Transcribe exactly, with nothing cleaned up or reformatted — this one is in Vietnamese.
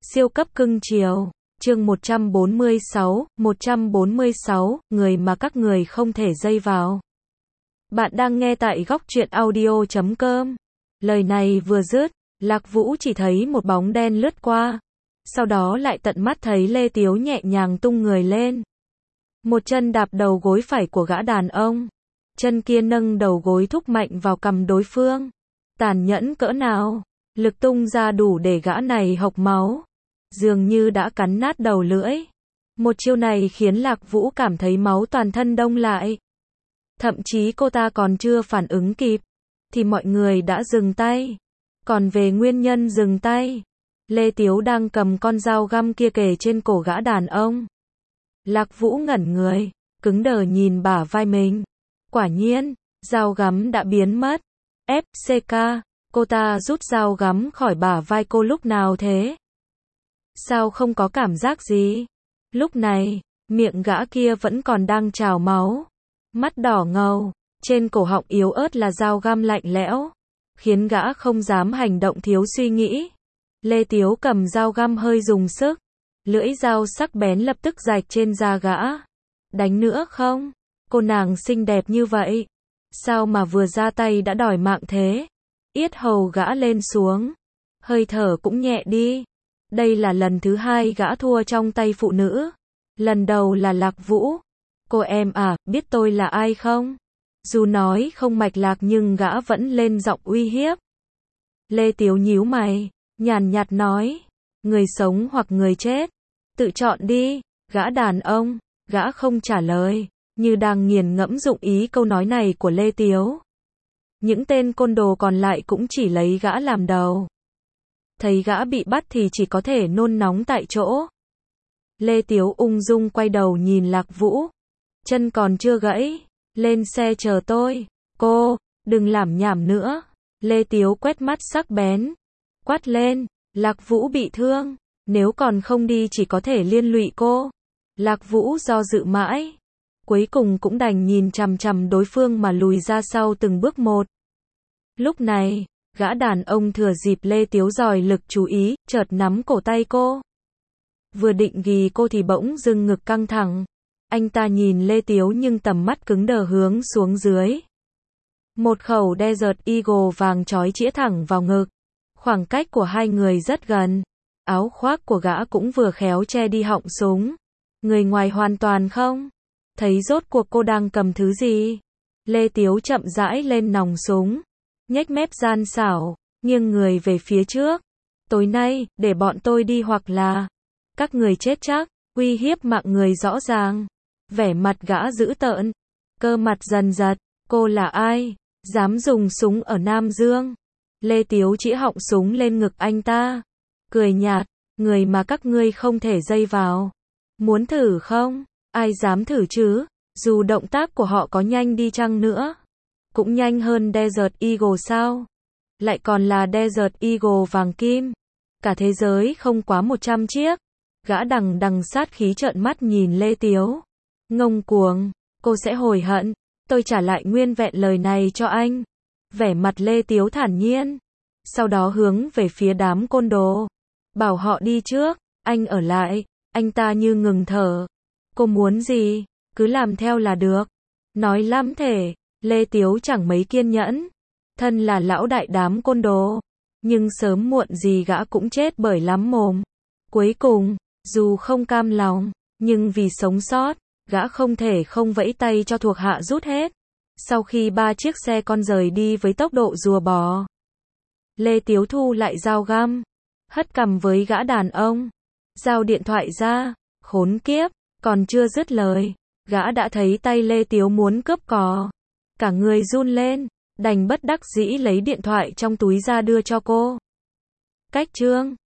Siêu cấp cưng chiều. Chương một trăm bốn mươi sáu, một trăm bốn mươi sáu, người mà các người không thể dây vào. Bạn đang nghe tại góc truyện audio chấm com. Lời này vừa dứt, Lạc Vũ chỉ thấy một bóng đen lướt qua. Sau đó lại tận mắt thấy Lê Tiếu nhẹ nhàng tung người lên. Một chân đạp đầu gối phải của gã đàn ông. Chân kia nâng đầu gối thúc mạnh vào cằm đối phương. Tàn nhẫn cỡ nào, lực tung ra đủ để gã này hộc máu. Dường như đã cắn nát đầu lưỡi. Một chiêu này khiến Lạc Vũ cảm thấy máu toàn thân đông lại. Thậm chí cô ta còn chưa phản ứng kịp, thì mọi người đã dừng tay. Còn về nguyên nhân dừng tay, Lê Tiếu đang cầm con dao găm kia kề trên cổ gã đàn ông. Lạc Vũ ngẩn người, cứng đờ nhìn bả vai mình. Quả nhiên, dao găm đã biến mất. ép xê ca, cô ta rút dao găm khỏi bả vai cô lúc nào thế? Sao không có cảm giác gì? Lúc này, miệng gã kia vẫn còn đang trào máu. Mắt đỏ ngầu, trên cổ họng yếu ớt là dao găm lạnh lẽo, khiến gã không dám hành động thiếu suy nghĩ. Lê Tiếu cầm dao găm hơi dùng sức, lưỡi dao sắc bén lập tức rạch trên da gã. Đánh nữa không? Cô nàng xinh đẹp như vậy, sao mà vừa ra tay đã đòi mạng thế? Yết hầu gã lên xuống, hơi thở cũng nhẹ đi. Đây là lần thứ hai gã thua trong tay phụ nữ. Lần đầu là Lạc Vũ. Cô em à, biết tôi là ai không? Dù nói không mạch lạc nhưng gã vẫn lên giọng uy hiếp. Lê Tiếu nhíu mày, nhàn nhạt nói, người sống hoặc người chết, tự chọn đi. Gã đàn ông, gã không trả lời, như đang nghiền ngẫm dụng ý câu nói này của Lê Tiếu. Những tên côn đồ còn lại cũng chỉ lấy gã làm đầu. Thấy gã bị bắt thì chỉ có thể nôn nóng tại chỗ. Lê Tiếu ung dung quay đầu nhìn Lạc Vũ. Chân còn chưa gãy, lên xe chờ tôi. Cô, đừng lảm nhảm nữa. Lê Tiếu quét mắt sắc bén, quát lên, Lạc Vũ bị thương, nếu còn không đi chỉ có thể liên lụy cô. Lạc Vũ do dự mãi, cuối cùng cũng đành nhìn chằm chằm đối phương mà lùi ra sau từng bước một. Lúc này, gã đàn ông thừa dịp Lê Tiếu dòi lực chú ý, chợt nắm cổ tay cô. Vừa định ghì cô thì bỗng dưng ngực căng thẳng. Anh ta nhìn Lê Tiếu nhưng tầm mắt cứng đờ hướng xuống dưới. Một khẩu Desert Eagle vàng chói chĩa thẳng vào ngực. Khoảng cách của hai người rất gần. Áo khoác của gã cũng vừa khéo che đi họng súng. Người ngoài hoàn toàn không thấy rốt cuộc cô đang cầm thứ gì. Lê Tiếu chậm rãi lên nòng súng, nhếch mép gian xảo, nghiêng người về phía trước. Tối nay, để bọn tôi đi hoặc là các người chết chắc. Uy hiếp mạng người rõ ràng. Vẻ mặt gã dữ tợn, cơ mặt dần giật. Cô là ai? Dám dùng súng ở Nam Dương? Lê Tiếu chĩa họng súng lên ngực anh ta, cười nhạt, người mà các ngươi không thể dây vào. Muốn thử không? Ai dám thử chứ? Dù động tác của họ có nhanh đi chăng nữa, cũng nhanh hơn Desert Eagle sao? Lại còn là Desert Eagle vàng kim. Cả thế giới không quá một trăm chiếc. Gã đằng đằng sát khí trợn mắt nhìn Lê Tiếu. Ngông cuồng, cô sẽ hối hận. Tôi trả lại nguyên vẹn lời này cho anh. Vẻ mặt Lê Tiếu thản nhiên. Sau đó hướng về phía đám côn đồ. Bảo họ đi trước, anh ở lại. Anh ta như ngừng thở. Cô muốn gì? Cứ làm theo là được. Nói lắm thể, Lê Tiếu chẳng mấy kiên nhẫn. Thân là lão đại đám côn đồ, nhưng sớm muộn gì gã cũng chết bởi lắm mồm. Cuối cùng, dù không cam lòng, nhưng vì sống sót, gã không thể không vẫy tay cho thuộc hạ rút hết. Sau khi ba chiếc xe con rời đi với tốc độ rùa bò, Lê Tiếu thu lại dao găm, hất cằm với gã đàn ông, giao điện thoại ra. Khốn kiếp, còn chưa dứt lời, gã đã thấy tay Lê Tiếu muốn cướp cò. Cả người run lên, đành bất đắc dĩ lấy điện thoại trong túi ra đưa cho cô. Cách chương